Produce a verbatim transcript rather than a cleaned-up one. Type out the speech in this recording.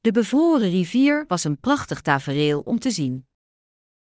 De bevroren rivier was een prachtig tafereel om te zien.